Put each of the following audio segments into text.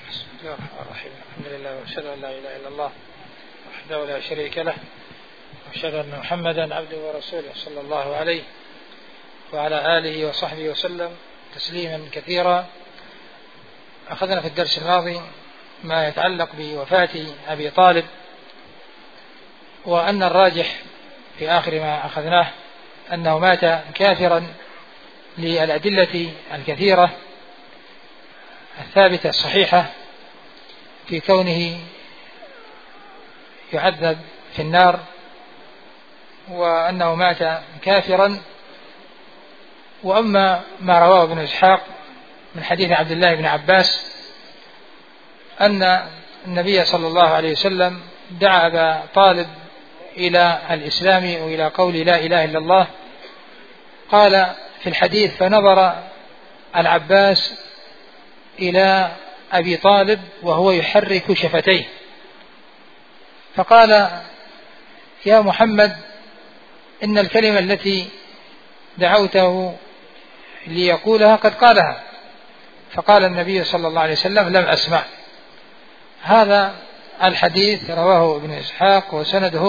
بسم الله الرحمن الرحيم. الحمد لله وأشهد أن لا إله إلا الله وحده لا شريك له وأشهد أن محمدا عبده ورسوله صلى الله عليه وعلى آله وصحبه وسلم تسليما كثيرا. أخذنا في الدرس الماضي ما يتعلق بوفاة أبي طالب، وأن الراجح في آخر ما أخذناه أنه مات كافرا للأدلة الكثيرة الثابتة الصحيحة في كونه يعذب في النار، وأنه مات كافرا. وأما ما رواه ابن إسحاق من حديث عبد الله بن عباس أن النبي صلى الله عليه وسلم دعا أبا طالب إلى الإسلام وإلى قول لا إله إلا الله. قال في الحديث: فنظر العباس إلى أبي طالب وهو يحرك شفتيه فقال: يا محمد، إن الكلمة التي دعوته ليقولها قد قالها. فقال النبي صلى الله عليه وسلم: لم أسمع. هذا الحديث رواه ابن إسحاق وسنده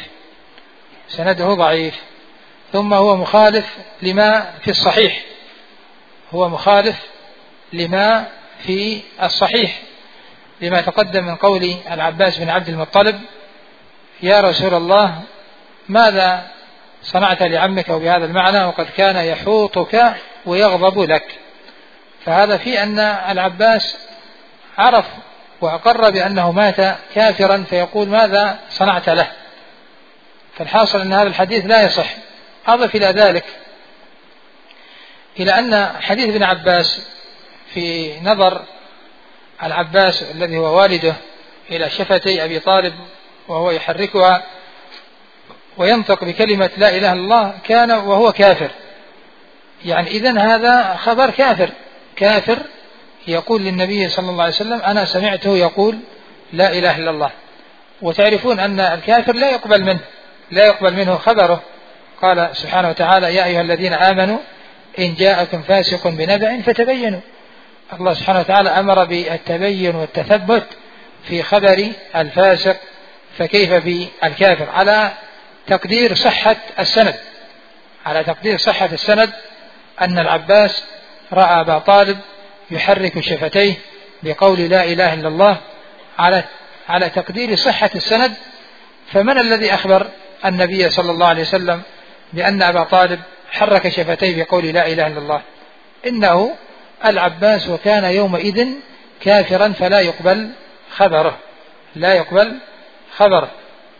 ضعيف، ثم هو مخالف لما في الصحيح، لما تقدم من قول العباس بن عبد المطلب: يا رسول الله، ماذا صنعت لعمك؟ وبهذا المعنى: وقد كان يحوطك ويغضب لك. فهذا في أن العباس عرف وأقر بأنه مات كافرا، فيقول: ماذا صنعت له؟ فالحاصل أن هذا الحديث لا يصح. أضف إلى ذلك إلى أن حديث ابن عباس في نظر العباس الذي هو والده إلى شفتي أبي طالب وهو يحركها وينطق بكلمة لا إله إلا الله كان وهو كافر، يعني إذن هذا خبر كافر يقول للنبي صلى الله عليه وسلم: أنا سمعته يقول لا إله إلا الله. وتعرفون أن الكافر لا يقبل منه خبره. قال سبحانه وتعالى: يا أيها الذين آمنوا إن جاءكم فاسق بنبأ فتبينوا. الله سبحانه وتعالى أمر بالتبين والتثبت في خبر الفاسق، فكيف بالكافر؟ على تقدير صحة السند أن العباس رأى أبا طالب يحرك شفتيه بقول لا إله إلا الله على تقدير صحة السند. فمن الذي أخبر النبي صلى الله عليه وسلم بأن أبا طالب حرك شفتيه بقول لا إله إلا الله؟ إنه العباس، وكان يومئذ كافرا، فلا يقبل خبره.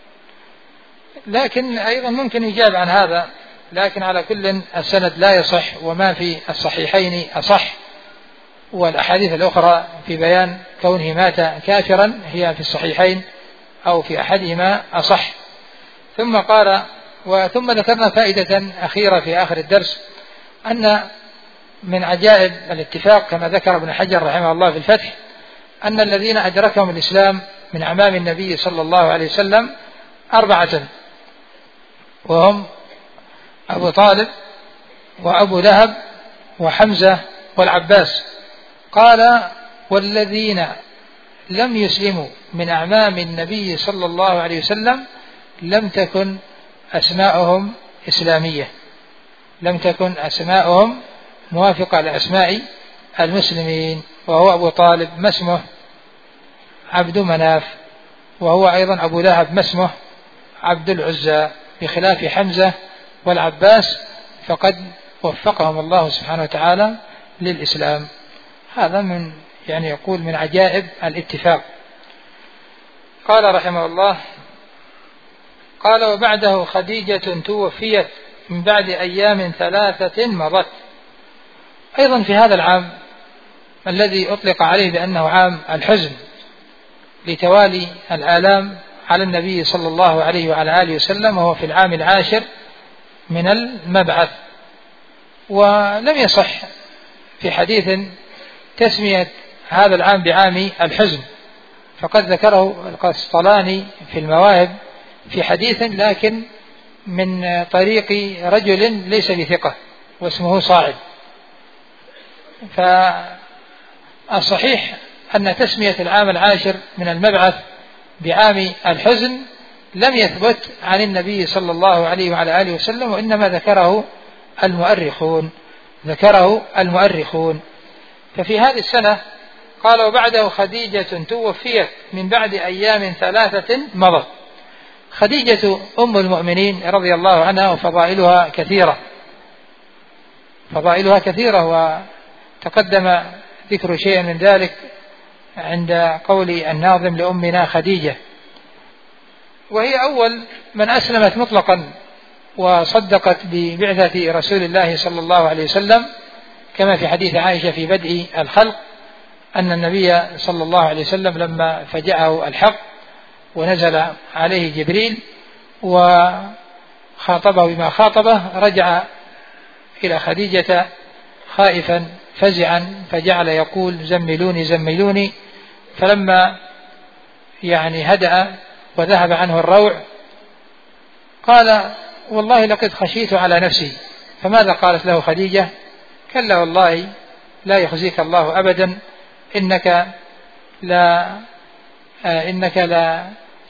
لكن أيضا ممكن يجاب عن هذا، لكن على كل السند لا يصح، وما في الصحيحين أصح، والأحاديث الأخرى في بيان كونه مات كافرا هي في الصحيحين أو في أحدهما أصح. ثم ذكرنا فائدة أخيرة في آخر الدرس، أن من عجائب الاتفاق كما ذكر ابن حجر رحمه الله في الفتح أن الذين أدركهم الإسلام من أعمام النبي صلى الله عليه وسلم 4، وهم أبو طالب وأبو لهب وحمزة والعباس. قال: والذين لم يسلموا من أعمام النبي صلى الله عليه وسلم لم تكن أسماءهم إسلامية، لم تكن أسماءهم موافقة لأسماء المسلمين. وهو أبو طالب ما اسمه عبد مناف، وهو أيضا أبو لهب ما اسمه عبد العزى، بخلاف حمزة والعباس فقد وفقهم الله سبحانه وتعالى للإسلام. هذا يقول من عجائب الاتفاق. قال رحمه الله: قال: وبعده خديجة توفيت من بعد أيام 3 مضت. أيضا في هذا العام الذي أطلق عليه بأنه عام الحزن لتوالي الآلام على النبي صلى الله عليه وعلى آله وسلم، وهو في العام 10 من المبعث. ولم يصح في حديث تسمية هذا العام بعام الحزن، فقد ذكره القسطلاني في المواهب في حديث، لكن من طريق رجل ليس بثقة واسمه صاعد. فالصحيح أن تسمية العام العاشر من المبعث بعام الحزن لم يثبت عن النبي صلى الله عليه وعلى آله وسلم، وإنما ذكره المؤرخون. ففي هذه السنة قال: وبعده خديجة توفيت من بعد أيام 3 مضت. خديجة أم المؤمنين رضي الله عنها، وفضائلها كثيرة، وتقدم ذكر شيء من ذلك عند قول الناظم لأمنا خديجة. وهي أول من أسلمت مطلقا وصدقت ببعثة رسول الله صلى الله عليه وسلم، كما في حديث عائشة في بدء الخلق أن النبي صلى الله عليه وسلم لما فجأه الحق ونزل عليه جبريل وخاطبه بما خاطبه، رجع إلى خديجة خائفا فزعا، فجعل يقول: زملوني زملوني. فلما هدأ وذهب عنه الروع قال: والله لقد خشيت على نفسي. فماذا قالت له خديجة؟ كلا والله لا يخزيك الله أبدا، إنك لا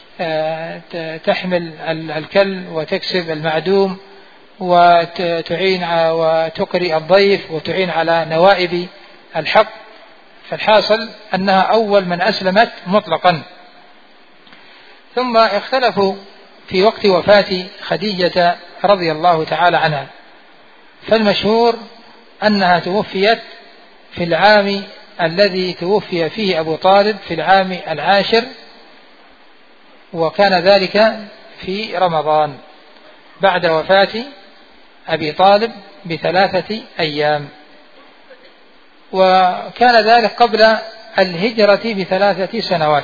تحمل الكل وتكسب المعدوم وتعين وتقري الضيف وتعين على نوائب الحق. فالحاصل أنها أول من أسلمت مطلقا. ثم اختلفوا في وقت وفاة خديجة رضي الله تعالى عنها، فالمشهور أنها توفيت في العام الذي توفي فيه أبو طالب، في العام 10، وكان ذلك في رمضان بعد وفاة أبي طالب ب3 أيام، وكان ذلك قبل الهجرة ب3 سنوات.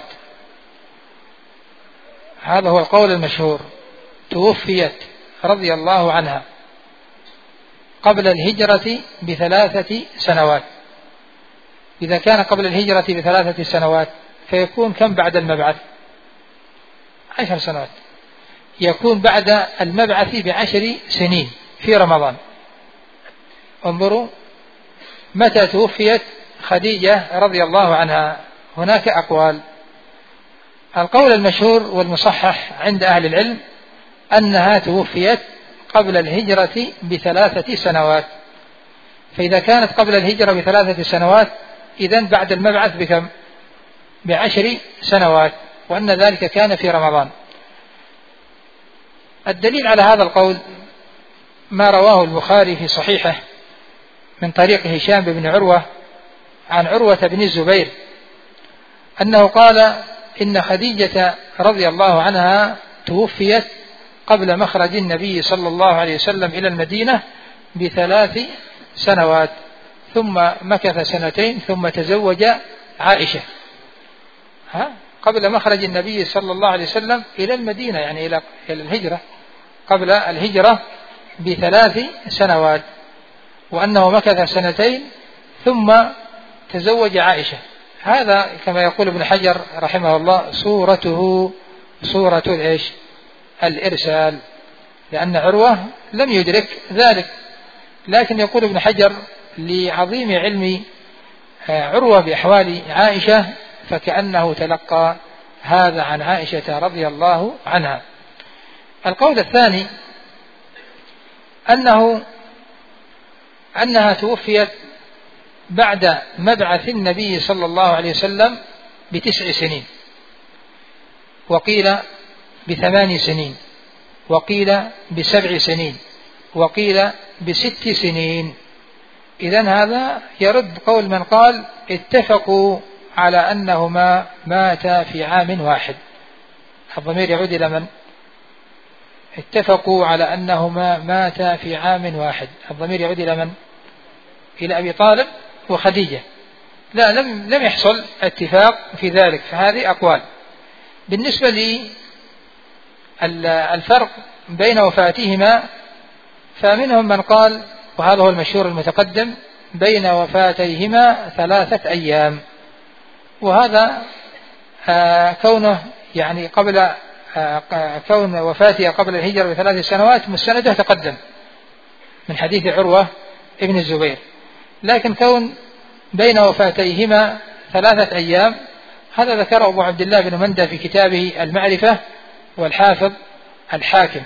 هذا هو القول المشهور، توفيت رضي الله عنها قبل الهجرة ب3 سنوات. إذا كان قبل الهجرة ب3 سنوات فيكون كم بعد المبعث؟ 10 سنوات. يكون بعد المبعث ب10 سنين في رمضان. انظروا متى توفيت خديجة رضي الله عنها. هناك أقوال. القول المشهور والمصحح عند أهل العلم أنها توفيت قبل الهجرة ب3 سنوات. فإذا كانت قبل الهجرة ب3 سنوات، إذن بعد المبعث بكم؟ ب10 سنوات، وأن ذلك كان في رمضان. الدليل على هذا القول ما رواه البخاري في صحيحه من طريق هشام بن عروة عن عروة بن الزبير أنه قال: إن خديجة رضي الله عنها توفيت قبل مخرج النبي صلى الله عليه وسلم إلى المدينة ب3 سنوات، ثم مكث 2 ثم تزوج عائشة. قبل مخرج النبي صلى الله عليه وسلم إلى المدينة، يعني إلى الهجرة، قبل الهجرة ب3 سنوات، وأنه مكث 2 ثم تزوج عائشة. هذا كما يقول ابن حجر رحمه الله صورة الإرسال، لأن عروة لم يدرك ذلك. لكن يقول ابن حجر: لعظيم علم عروة بأحوال عائشة فكأنه تلقى هذا عن عائشة رضي الله عنها. القول الثاني أنها توفيت بعد مبعث النبي صلى الله عليه وسلم ب9 سنين، وقيل ب8 سنين، وقيل ب7 سنين، وقيل ب6 سنين. إذن هذا يرد قول من قال اتفقوا على أنهما ماتا في عام واحد. الضمير يعود إلى من؟ اتفقوا على أنهما ماتا في عام واحد. الضمير يعود إلى من؟ إلى أبي طالب وخديجة. لا، لم يحصل اتفاق في ذلك. فهذه أقوال. بالنسبة للفرق بين وفاتهما، فمنهم من قال، وهذا هو المشهور المتقدم، بين وفاتيهما 3 أيام، وهذا كونه يعني قبل كون وفاتها قبل الهجرة ب3 سنوات مستنده تقدم من حديث عروة ابن الزبير. لكن كون بين وفاتيهما 3 أيام. هذا ذكره أبو عبد الله بن مندى في كتابه المعرفة، والحافظ الحاكم،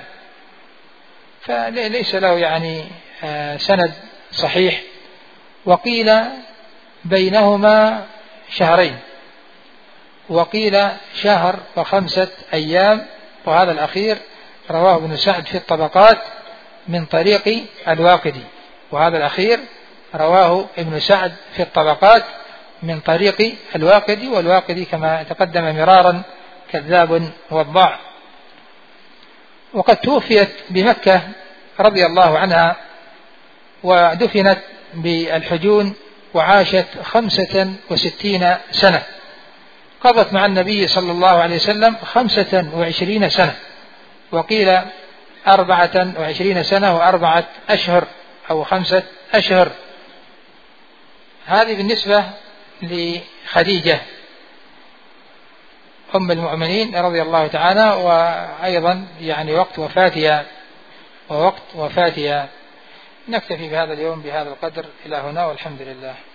فليس له يعني سند صحيح. وقيل بينهما شهرين، وقيل شهر و5 أيام، وهذا الأخير رواه ابن سعد في الطبقات من طريق الواقدي، وهذا الأخير رواه ابن سعد في الطبقات من طريق الواقدي، والواقدي كما تقدم مرارا كذاب وضاع. وقد توفيت بمكة رضي الله عنها، ودفنت بالحجون، وعاشت 65 سنة، قضت مع النبي صلى الله عليه وسلم 25 سنة، وقيل 24 سنة و4 أشهر أو 5 أشهر. هذه بالنسبة لخديجة أم المؤمنين رضي الله تعالى. وأيضا يعني وقت وفاتها. نكتفي بهذا اليوم بهذا القدر إلى هنا، والحمد لله.